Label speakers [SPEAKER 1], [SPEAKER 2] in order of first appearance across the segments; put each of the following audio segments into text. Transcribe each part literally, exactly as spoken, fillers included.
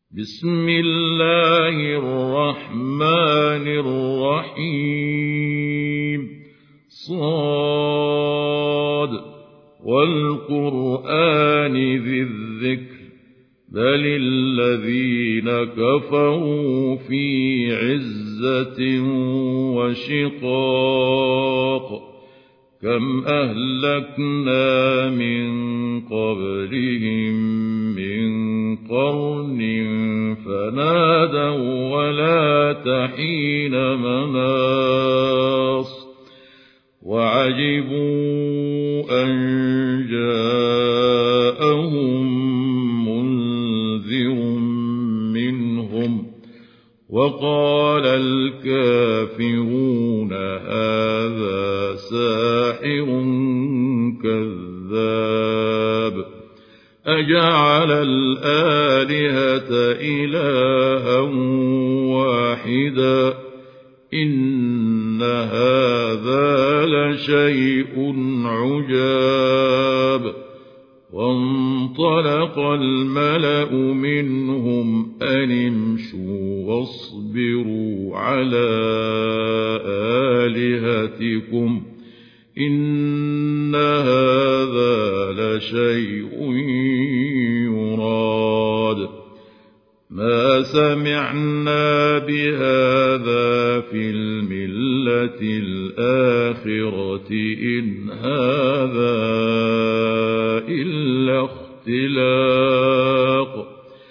[SPEAKER 1] بسم الله الرحمن الرحيم صاد والقرآن ذي الذكر بل الذين كفروا في عزة وشقاق كم أهلكنا من قبلهم من قرن فنادوا ولا تحين مناص وعجبوا أن جاءهم منذر منهم وقال الكافرون هذا ساحر كذاب أجعل الآلهة إلها واحدا إن هذا لشيء عجاب وانطلق الملأ منهم أن امشوا واصبروا على آلهتكم إن هذا لشيء يراد ما سمعنا بهذا في الملة الآخرة إن هذا إلا اختلاق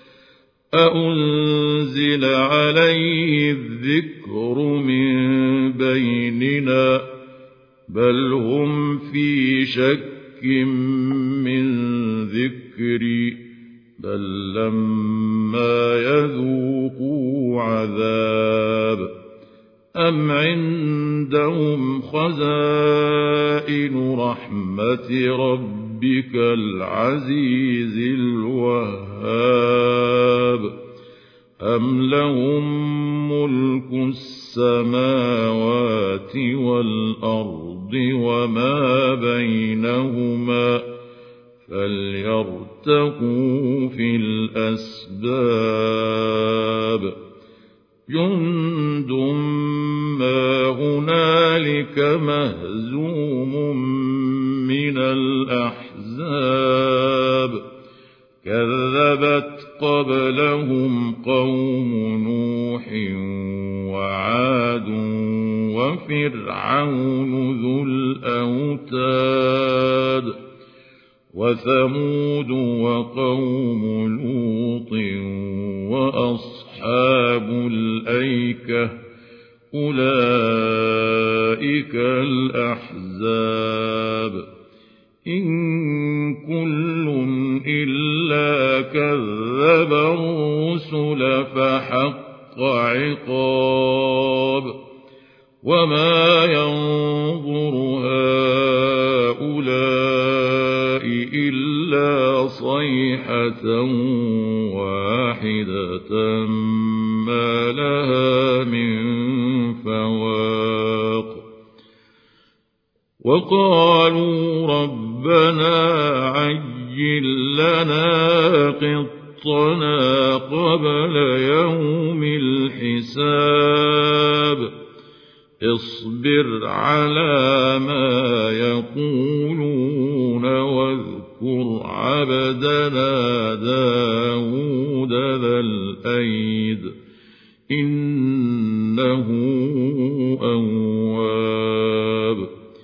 [SPEAKER 1] أأنزل عليه الذكر من بيننا بل هم في شك من ذكري بل لما يذوقوا عذاب أم عندهم خزائن رحمة ربك العزيز الوهاب أم لهم ملك السماوات والأرض وما بينهما فليرتقوا في الأسباب جند ما هنالك مهزوم من الأحزاب كذبت قبلهم قوم نوح وعاد وفرعون ذو الأوتاد وثمود وقوم لوط وأصحاب الأيكة أولئك الأحزاب إن كل إلا كذب الرسل فحق عقاب وما ينظر هؤلاء إلا صيحة واحدة ما لها من فواق وقالوا ربنا عجل لنا قطنا قبل يوم الحساب اصبر على ما يقولون واذكر عبدنا داود ذا الأيد إنه أواب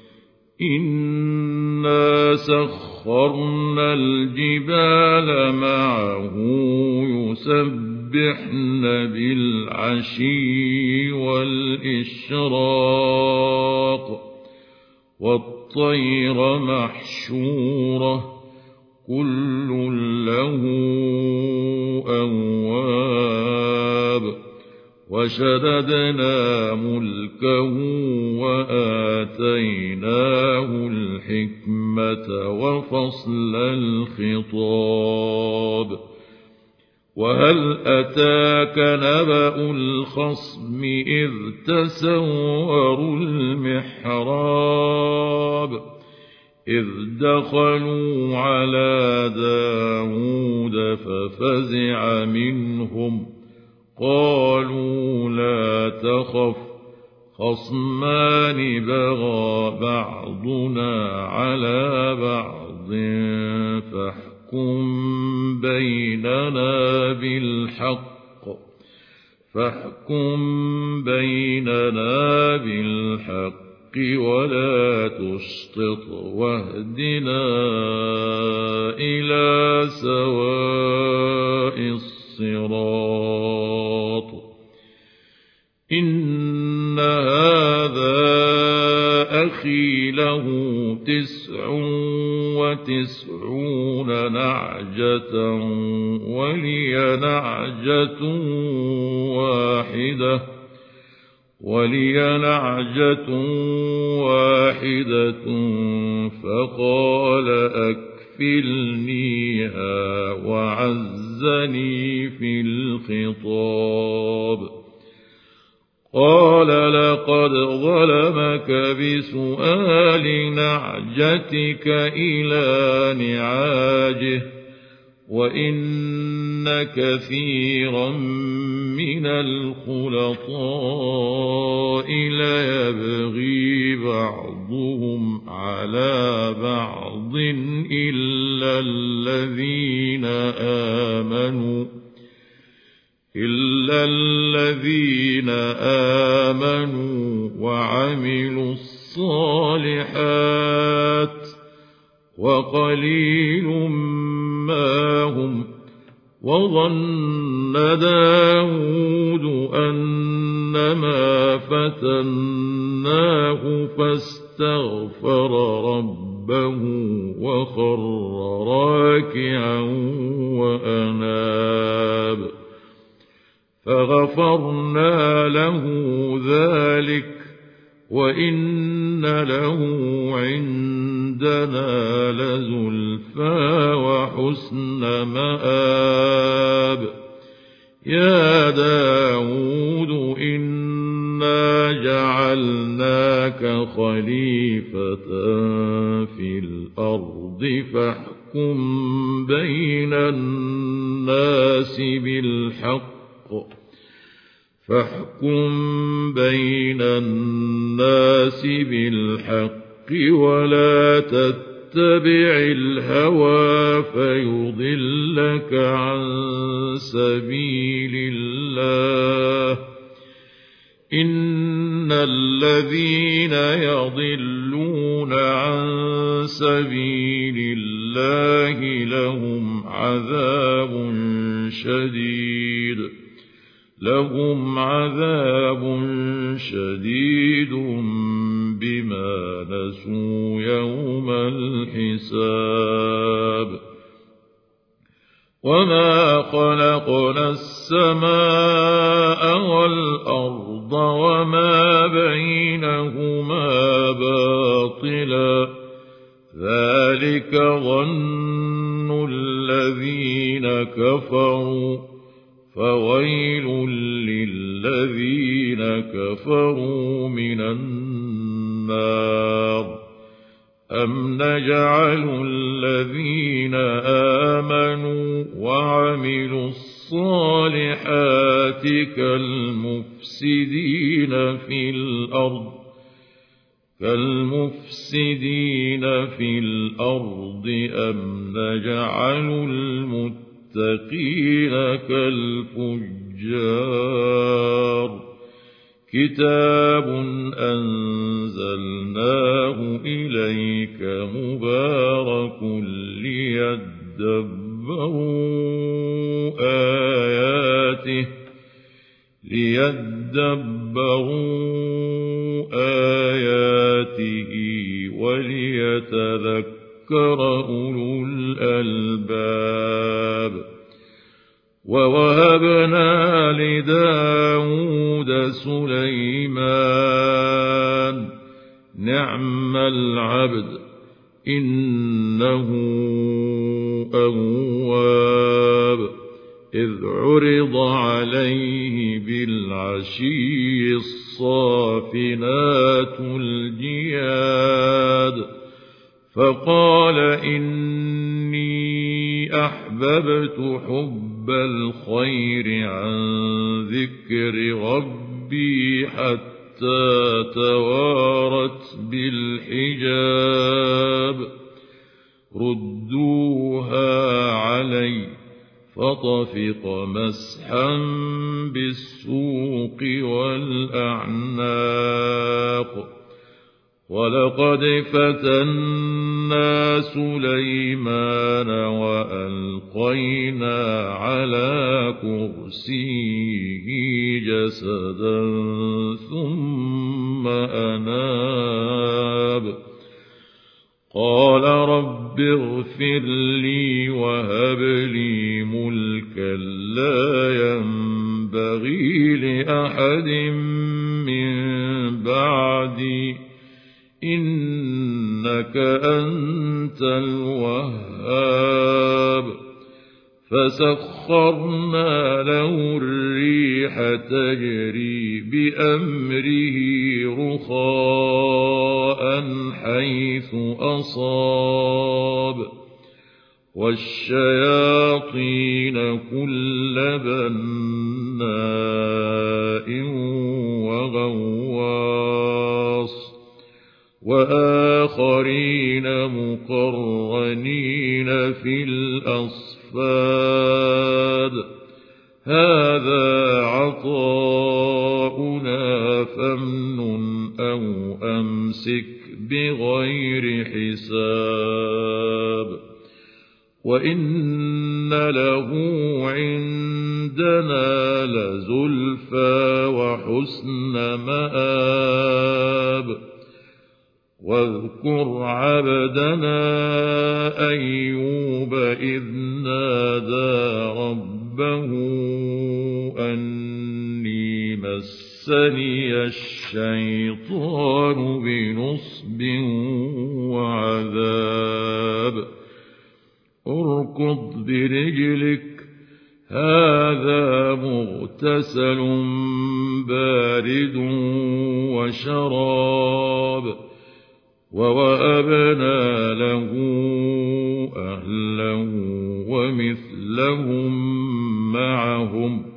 [SPEAKER 1] إنا سخرنا الجبال معه يسبحن بالعشي والإشراق والطير محشورة كل له أواب وشددنا ملكه وآتيناه الحكمة وفصل الخطاب وهل أتاك نبأ الخصم إذ تسوروا المحراب إذ دخلوا على داود ففزع منهم قالوا لا تخف خصمان بغى بعضنا على بعض فاحكم بيننا بالحق فاحكم بيننا بالحق ولا تشطط واهدنا إلى سواء الصراط إن هذا أخي له تسع وتسعون نعجة ولي نعجة واحدة ولي نعجة واحدة فقال أكفلنيها وعزني في الخطاب قال لقد ظلمك بسؤال نعجتك إلى نعاجه وإن كثيرا من الخلطاء ليبغي بعضهم على بعض إلا الذين آمنوا إلا الذين آمنوا وعملوا الصالحات وقليل ما هم وظن داود أنما فتناه فاستغفر ربه وخر راكعا وأناب فغفرنا له ذلك وإن له عندنا لزلفى وحسن مآب يا داود إنا جعلناك خليفة في الأرض فاحكم بين الناس بالحق فاحكم بين الناس بالحق ولا تتبع الهوى فيضلك عن سبيل الله إن الذين يضلون عن سبيل الله لهم عذاب شديد لهم عذاب شديد بما نسوا يوم الحساب وما خلقنا السماء والأرض وما بينهما باطلا ذلك ظن الذين كفروا فويل للذين كفروا من النار أم نجعل الذين آمنوا وعملوا الصالحات كالمفسدين في الأرض كالمفسدين في الأرض أم نجعل المتقين المتقين كالفجار كتاب أنزلناه إليك مبارك ليدبروا آياته ليدبروا آياته وليتذكر أولو الألباب ووهبنا لداود سليمان نعم العبد إنه أواب إذ عرض عليه بالعشي الصافنات الجياد فقال إني أحببت حب الخير عن ذكر ربي حتى توارت بالحجاب ردوها علي فطفق مسحا بالسوق والأعناق ولقد فتنا سليمان وألقينا على كرسيه جسدا ثم أناب قال رب اغفر لي وهب لي ملكا لا ينبغي لأحد من بعدي إنك أنت الوهاب فسخرنا له الريح تجري بأمره رخاء حيث أصاب والشياطين كل بناء وغواص وآخرين مقرنين في الأصفاد هذا عطاؤنا فامنن أو أمسك بغير حساب وإن له عندنا لزلفى وحسن مآب واذكر عبدنا أيوب إذ نادى ربه أني مسني الشيطان بنصب وعذاب اركض برجلك هذا مغتسل بارد وشراب ووهبنا له أهله ومثلهم معهم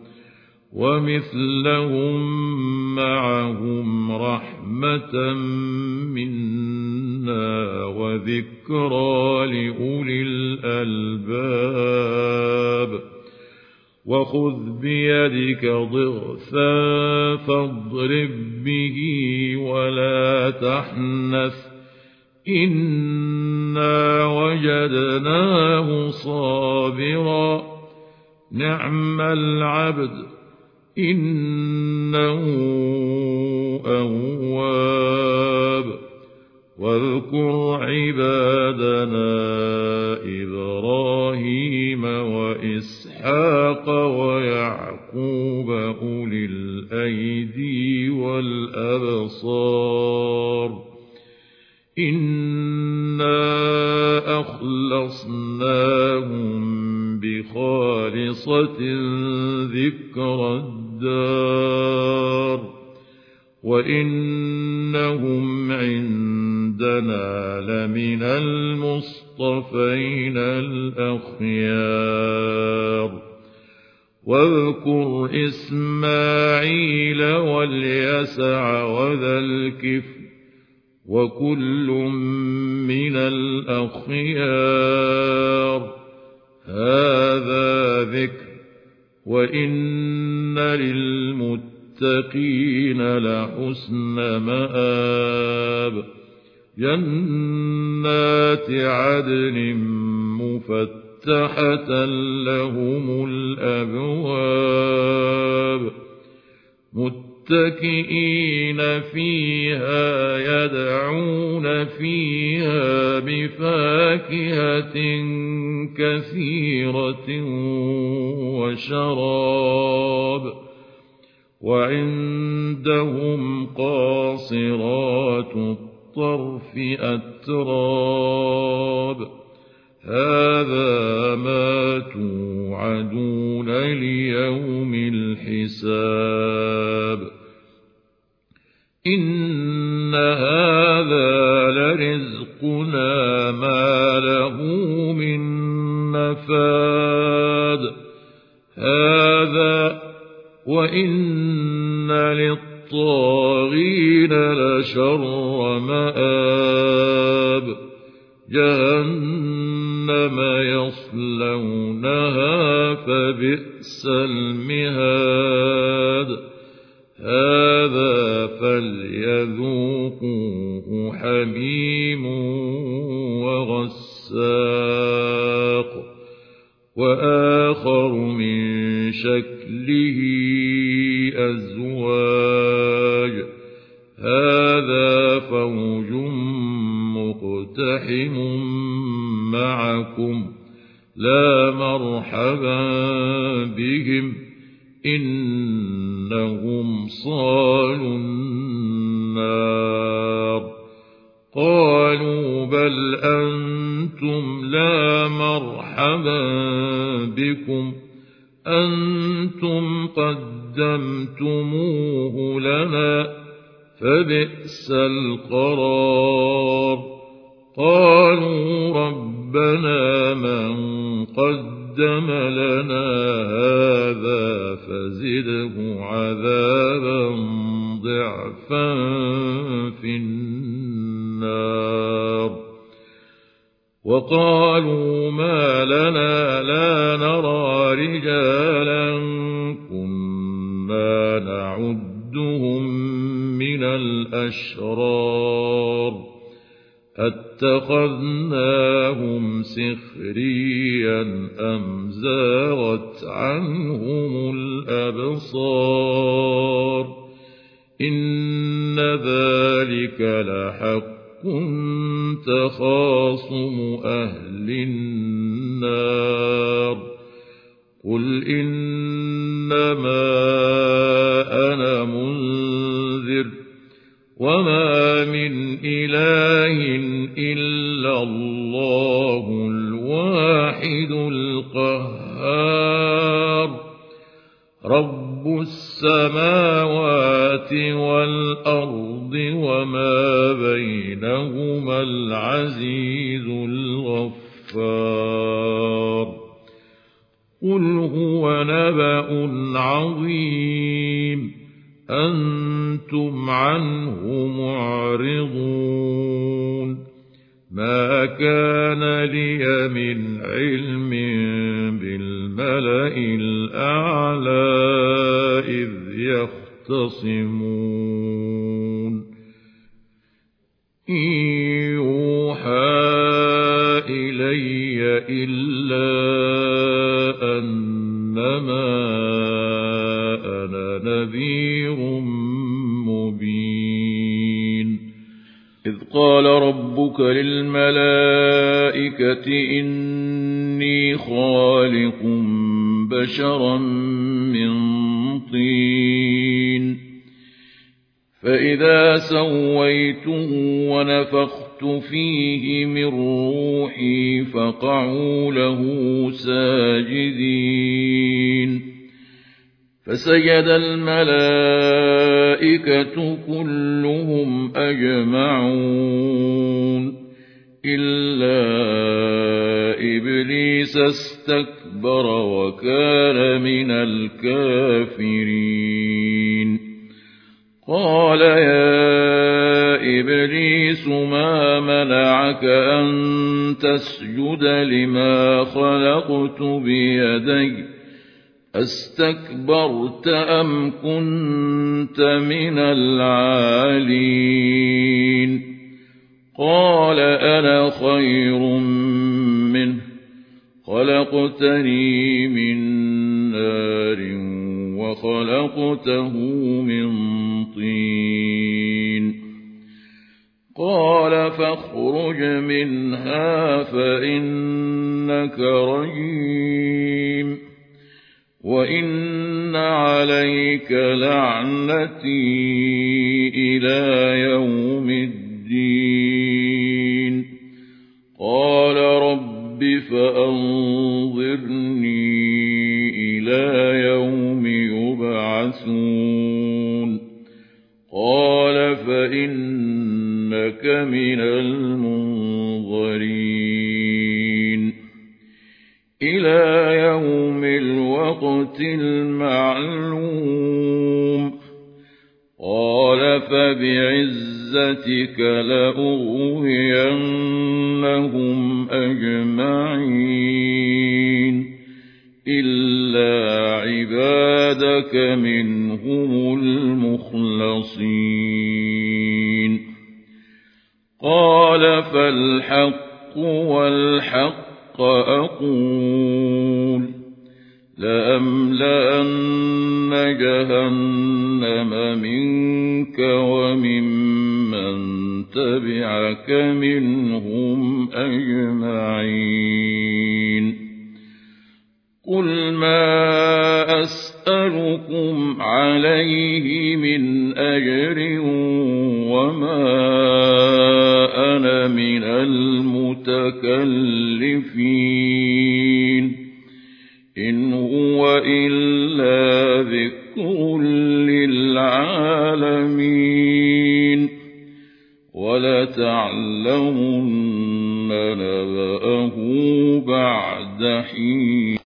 [SPEAKER 1] ومثلهم معهم رحمة منا وذكرى لأولي الألباب وخذ بيدك ضغثا فاضرب به ولا تحنث إنا وجدناه صابرا نعم العبد إنه أواب واذكر عبادنا إبراهيم وإسحاق ويعقوب أولي الأيدي والأبصار إنا أخلصناهم بخالصة ذكر الدار وإنهم عندنا لمن المصطفين الأخيار واذكر إسماعيل واليسع وذا الكفل وكل من الأخيار هذا ذكر وإن للمتقين لحسن مآب جنات عدن مفتحة لهم الأبواب متكئين فيها يدعون فيها بفاكهة كثيرة وشراب وعندهم قاصرات الطرف أتراب هذا ما توعدون ليوم الحساب إن هذا لرزقنا ما له من نفاد هذا وإن للطاغين لشر مآب جهنم يصلونها فبئس المهاد هذا فليذوقوه حميم وغساق وآخر من شكله أزواج هذا فوج مقتحم معكم لا مرحبا بهم إنهم صالوا النار قالوا بل أنتم لا مرحبا بكم أنتم قدمتموه لنا فبئس القرار قالوا ربنا من قدم لنا هذا فزده عذابا ضعفا في النار وقالوا ما لنا لا نرى رجالا كنا نعدهم من الأشرار أتخذناهم سخريا أم زاغت عنهم الأبصار إن ذلك لحق تخاصم أهل النار قل إنما أنا منذر وما من إله إلا الله الواحد القهار رب السماوات والأرض وما بينهما العزيز الغفار قل هو نبأ عظيم أنتم عنه معرضون ما كان لي من علم بالملأ الأعلى إذ يختصمون إن يوحى إلي إلا أنما أنا نذير مبين إذ قال ربك للملائكة إني خالق بشرا من طين فإذا سويته ونفخت فيه من روحي فقعوا له ساجدين فسجد الملائكة كلهم أجمعون إلا إبليس استكبر وكان من الكافرين قال يا إبليس ما منعك أن تسجد لما خلقت بيدي أستكبرت أم كنت من العالين قال أنا خير منه خلقتني من نار وخلقته من طين قال فاخرج منها فإنك رجيم وإن عليك لعنتي إلى يوم الدين قال رب فأنظرني إلى يوم يبعثون قال فإنك من المنظرين إلى يوم الوقت المعلوم قال فبعزتك لأغوينهم أجمعين إلا عبادك منهم المخلصين قال فالحق والحق أقول لأملأن جهنم منك وممن تبعك منهم أجمعين قل ما أسألكم عليه من أجر وما أنا من المتكلفين إن هو إلا ذكر للعالمين ولتعلمن نبأه بعد حين